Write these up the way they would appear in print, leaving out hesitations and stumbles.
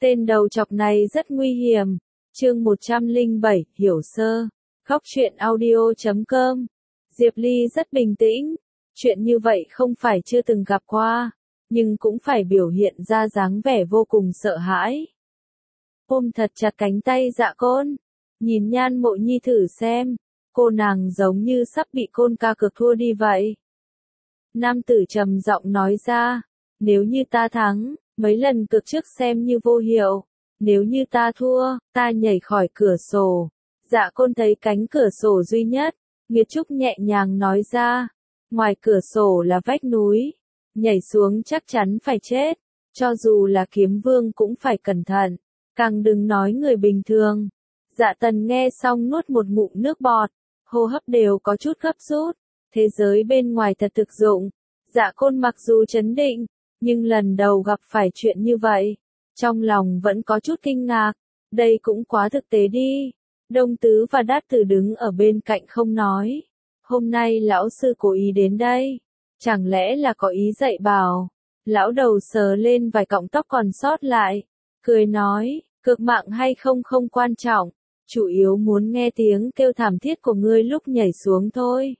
Tên đầu chọc này rất nguy hiểm. Chương 107, hiểu sơ. Khóc chuyện audio.com. Diệp Ly rất bình tĩnh. Chuyện như vậy không phải chưa từng gặp qua, nhưng cũng phải biểu hiện ra dáng vẻ vô cùng sợ hãi. Ôm thật chặt cánh tay Dạ Côn. Nhìn Nhan Mộ Nhi thử xem, cô nàng giống như sắp bị Côn ca cược thua đi vậy. Nam tử trầm giọng nói ra, nếu như ta thắng, mấy lần cược trước xem như vô hiệu. Nếu như ta thua, ta nhảy khỏi cửa sổ. Dạ Côn thấy cánh cửa sổ duy nhất, Nguyệt Trúc nhẹ nhàng nói ra, ngoài cửa sổ là vách núi, nhảy xuống chắc chắn phải chết, cho dù là kiếm vương cũng phải cẩn thận, càng đừng nói người bình thường. Dạ Tần nghe xong nuốt một ngụm nước bọt, hô hấp đều có chút gấp rút, thế giới bên ngoài thật thực dụng. Dạ Côn mặc dù trấn định, nhưng lần đầu gặp phải chuyện như vậy, trong lòng vẫn có chút kinh ngạc, đây cũng quá thực tế đi. Đông Tứ và Đát Tử đứng ở bên cạnh không nói. Hôm nay lão sư cố ý đến đây, chẳng lẽ là có ý dạy bảo? Lão đầu sờ lên vài cọng tóc còn sót lại, cười nói, cược mạng hay không không quan trọng, chủ yếu muốn nghe tiếng kêu thảm thiết của ngươi lúc nhảy xuống thôi.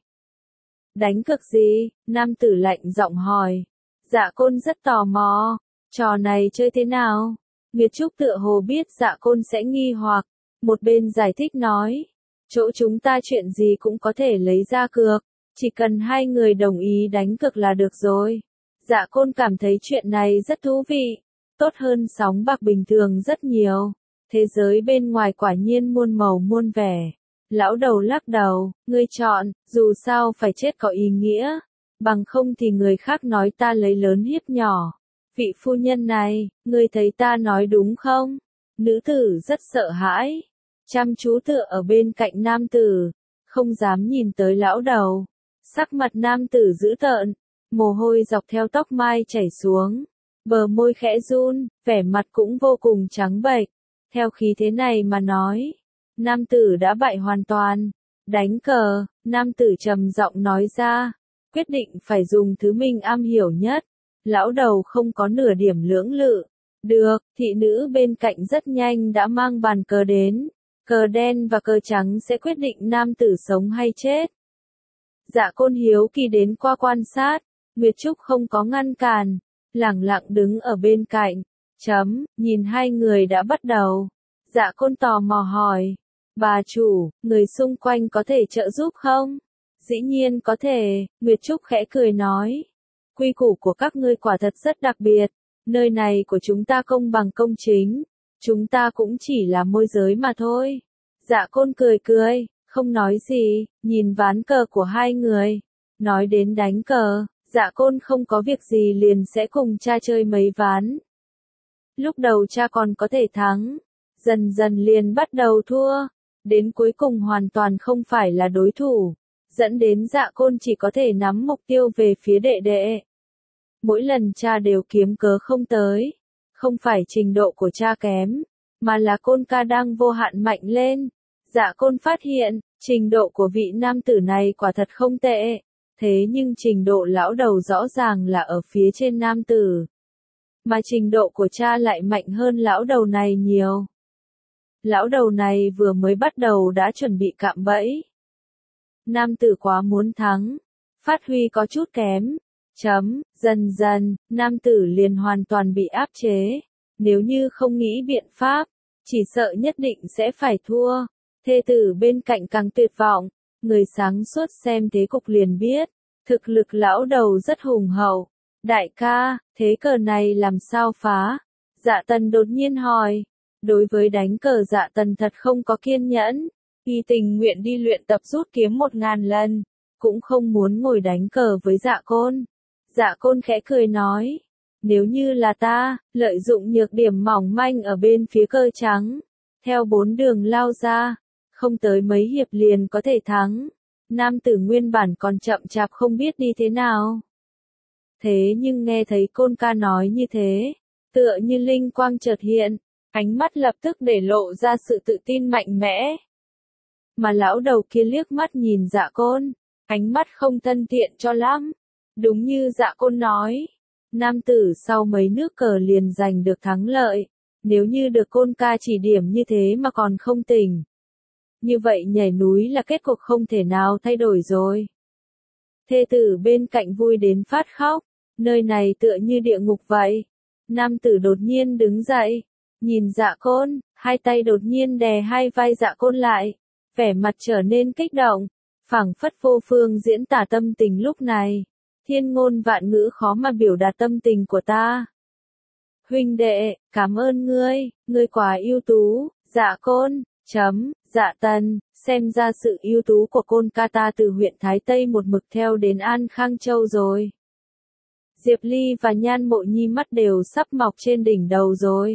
Đánh cược gì? Nam tử lạnh giọng hỏi. Dạ Côn rất tò mò, trò này chơi thế nào? Nguyệt Trúc tựa hồ biết Dạ Côn sẽ nghi hoặc, một bên giải thích nói, chỗ chúng ta chuyện gì cũng có thể lấy ra cược, chỉ cần hai người đồng ý đánh cược là được rồi. Dạ Côn cảm thấy chuyện này rất thú vị, tốt hơn sóng bạc bình thường rất nhiều. Thế giới bên ngoài quả nhiên muôn màu muôn vẻ. Lão đầu lắc đầu, ngươi chọn, dù sao phải chết có ý nghĩa, bằng không thì người khác nói ta lấy lớn hiếp nhỏ. Vị phu nhân này, ngươi thấy ta nói đúng không? Nữ tử rất sợ hãi, chăm chú tựa ở bên cạnh nam tử, không dám nhìn tới lão đầu. Sắc mặt nam tử dữ tợn, mồ hôi dọc theo tóc mai chảy xuống, bờ môi khẽ run, vẻ mặt cũng vô cùng trắng bệch. Theo khí thế này mà nói, nam tử đã bại hoàn toàn. Đánh cờ, nam tử trầm giọng nói ra, quyết định phải dùng thứ mình am hiểu nhất. Lão đầu không có nửa điểm lưỡng lự. Được, thị nữ bên cạnh rất nhanh đã mang bàn cờ đến. Cờ đen và cờ trắng sẽ quyết định nam tử sống hay chết. Dạ Côn hiếu kỳ đến qua quan sát, Nguyệt Trúc không có ngăn cản, lẳng lặng đứng ở bên cạnh. Nhìn hai người đã bắt đầu. Dạ Côn tò mò hỏi, bà chủ, người xung quanh có thể trợ giúp không? Dĩ nhiên có thể, Nguyệt Trúc khẽ cười nói. Quy củ của các ngươi quả thật rất đặc biệt, nơi này của chúng ta công bằng công chính, chúng ta cũng chỉ là môi giới mà thôi. Dạ Côn cười cười, không nói gì, nhìn ván cờ của hai người. Nói đến đánh cờ, Dạ Côn không có việc gì liền sẽ cùng cha chơi mấy ván. Lúc đầu cha còn có thể thắng, dần dần liền bắt đầu thua, đến cuối cùng hoàn toàn không phải là đối thủ, dẫn đến Dạ Côn chỉ có thể nắm mục tiêu về phía đệ đệ. Mỗi lần cha đều kiếm cớ không tới, không phải trình độ của cha kém, mà là Côn ca đang vô hạn mạnh lên. Dạ Côn phát hiện, trình độ của vị nam tử này quả thật không tệ, thế nhưng trình độ lão đầu rõ ràng là ở phía trên nam tử. Mà trình độ của cha lại mạnh hơn lão đầu này nhiều. Lão đầu này vừa mới bắt đầu đã chuẩn bị cạm bẫy. Nam tử quá muốn thắng, phát huy có chút kém. Dần dần, nam tử liền hoàn toàn bị áp chế. Nếu như không nghĩ biện pháp, chỉ sợ nhất định sẽ phải thua. Thê tử bên cạnh càng tuyệt vọng, người sáng suốt xem thế cục liền biết, thực lực lão đầu rất hùng hậu. Đại ca, thế cờ này làm sao phá? Dạ Tần đột nhiên hỏi. Đối với đánh cờ Dạ Tần thật không có kiên nhẫn, y tình nguyện đi luyện tập rút kiếm 1000 lần, cũng không muốn ngồi đánh cờ với Dạ Côn. Dạ Côn khẽ cười nói, nếu như là ta, lợi dụng nhược điểm mỏng manh ở bên phía cờ trắng, theo 4 đường lao ra, không tới mấy hiệp liền có thể thắng. Nam tử nguyên bản còn chậm chạp không biết đi thế nào. Thế nhưng nghe thấy Côn ca nói như thế, tựa như linh quang chợt hiện, ánh mắt lập tức để lộ ra sự tự tin mạnh mẽ. Mà lão đầu kia liếc mắt nhìn Dạ Côn, ánh mắt không thân thiện cho lắm. Đúng như Dạ Côn nói, nam tử sau mấy nước cờ liền giành được thắng lợi, Nếu như được Côn ca chỉ điểm như thế mà còn không tỉnh. Như vậy nhảy núi là kết cục không thể nào thay đổi rồi. Thê tử bên cạnh vui đến phát khóc, nơi này tựa như địa ngục vậy. Nam tử đột nhiên đứng dậy, nhìn Dạ Côn, hai tay đột nhiên đè hai vai Dạ Côn lại, vẻ mặt trở nên kích động, phảng phất vô phương diễn tả tâm tình lúc này. Thiên ngôn vạn ngữ khó mà biểu đạt tâm tình của ta. Huynh đệ, cảm ơn ngươi quá ưu tú, Dạ Côn, Dạ Tần, xem ra sự ưu tú của Côn ca ta từ huyện Thái Tây một mực theo đến An Khang Châu rồi. Diệp Ly và Nhan Mộ Nhi mắt đều sắp mọc trên đỉnh đầu rồi.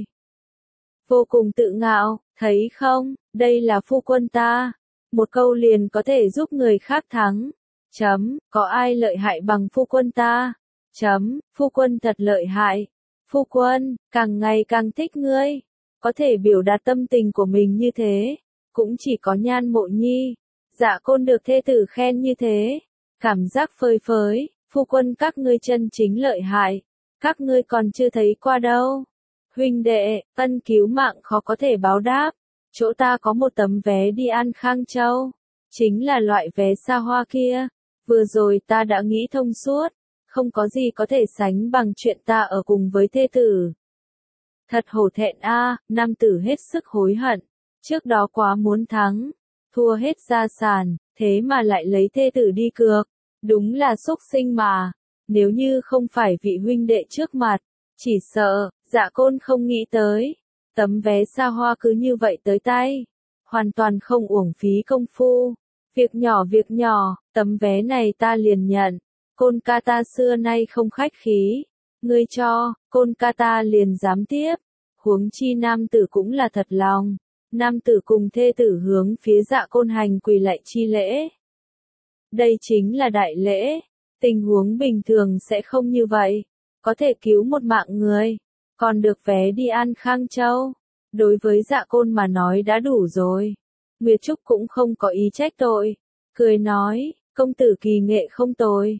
Vô cùng tự ngạo, thấy không, đây là phu quân ta. Một câu liền có thể giúp người khác thắng. Có ai lợi hại bằng phu quân ta? Phu quân thật lợi hại. Phu quân, càng ngày càng thích ngươi. Có thể biểu đạt tâm tình của mình như thế. Cũng chỉ có Nhan Mộ Nhi. Dạ Côn được thê tử khen như thế. Cảm giác phơi phới, phu quân các ngươi chân chính lợi hại. Các ngươi còn chưa thấy qua đâu. Huynh đệ, ân cứu mạng khó có thể báo đáp. Chỗ ta có một tấm vé đi An Khang Châu. Chính là loại vé xa hoa kia. Vừa rồi ta đã nghĩ thông suốt. Không có gì có thể sánh bằng chuyện ta ở cùng với thê tử. Thật hổ thẹn a, nam tử hết sức hối hận. Trước đó quá muốn thắng. Thua hết gia sản, thế mà lại lấy thê tử đi cược. Đúng là xúc sinh mà. Nếu như không phải vị huynh đệ trước mặt, chỉ sợ, Dạ Côn không nghĩ tới. Tấm vé xa hoa cứ như vậy tới tay. Hoàn toàn không uổng phí công phu. Việc nhỏ, tấm vé này ta liền nhận. Côn ca ta xưa nay không khách khí. Ngươi cho, Côn ca ta liền dám tiếp. Huống chi nam tử cũng là thật lòng. Nam tử cùng thê tử hướng phía Dạ Côn hành quỳ lạy chi lễ. Đây chính là đại lễ. Tình huống bình thường sẽ không như vậy. Có thể cứu một mạng người. Còn được vé đi An Khang Châu. Đối với Dạ Côn mà nói đã đủ rồi. Nguyệt Trúc cũng không có ý trách tội. Cười nói, công tử kỳ nghệ không tồi.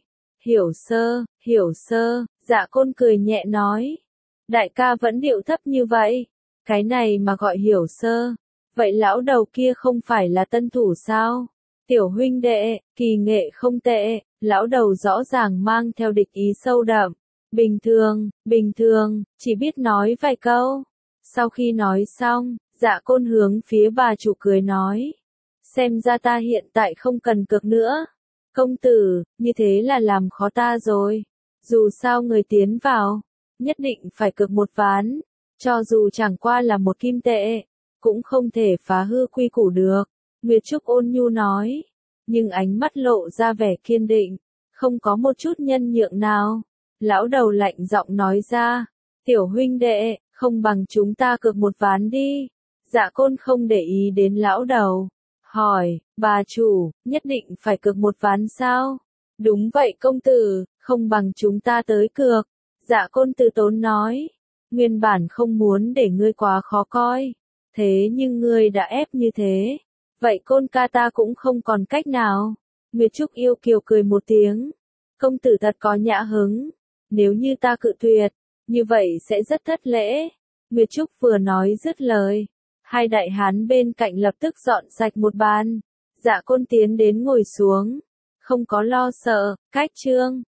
Hiểu sơ, Dạ Côn cười nhẹ nói. Đại ca vẫn điệu thấp như vậy. Cái này mà gọi hiểu sơ. Vậy lão đầu kia không phải là tân thủ sao? Tiểu huynh đệ, kỳ nghệ không tệ. Lão đầu rõ ràng mang theo địch ý sâu đậm. Bình thường, chỉ biết nói vài câu. Sau khi nói xong, Dạ Côn hướng phía bà chủ cười nói. Xem ra ta hiện tại không cần cược nữa. Công tử, như thế là làm khó ta rồi. Dù sao người tiến vào, nhất định phải cược một ván. Cho dù chẳng qua là một kim tệ, cũng không thể phá hư quy củ được. Nguyệt Trúc ôn nhu nói. Nhưng ánh mắt lộ ra vẻ kiên định, không có một chút nhân nhượng nào. Lão đầu lạnh giọng nói ra. Tiểu huynh đệ, không bằng chúng ta cược một ván đi. Dạ Côn không để ý đến lão đầu. Hỏi, bà chủ, nhất định phải cược một ván sao? Đúng vậy công tử, không bằng chúng ta tới cược. Dạ Côn từ tốn nói. Nguyên bản không muốn để ngươi quá khó coi. Thế nhưng ngươi đã ép như thế. Vậy Côn ca ta cũng không còn cách nào. Nguyệt Trúc yêu kiều cười một tiếng. Công tử thật có nhã hứng. Nếu như ta cự tuyệt, như vậy sẽ rất thất lễ. Nguyệt Trúc vừa nói dứt lời. Hai đại hán bên cạnh lập tức dọn sạch một bàn. Dạ Côn tiến đến ngồi xuống. Không có lo sợ, cách trương,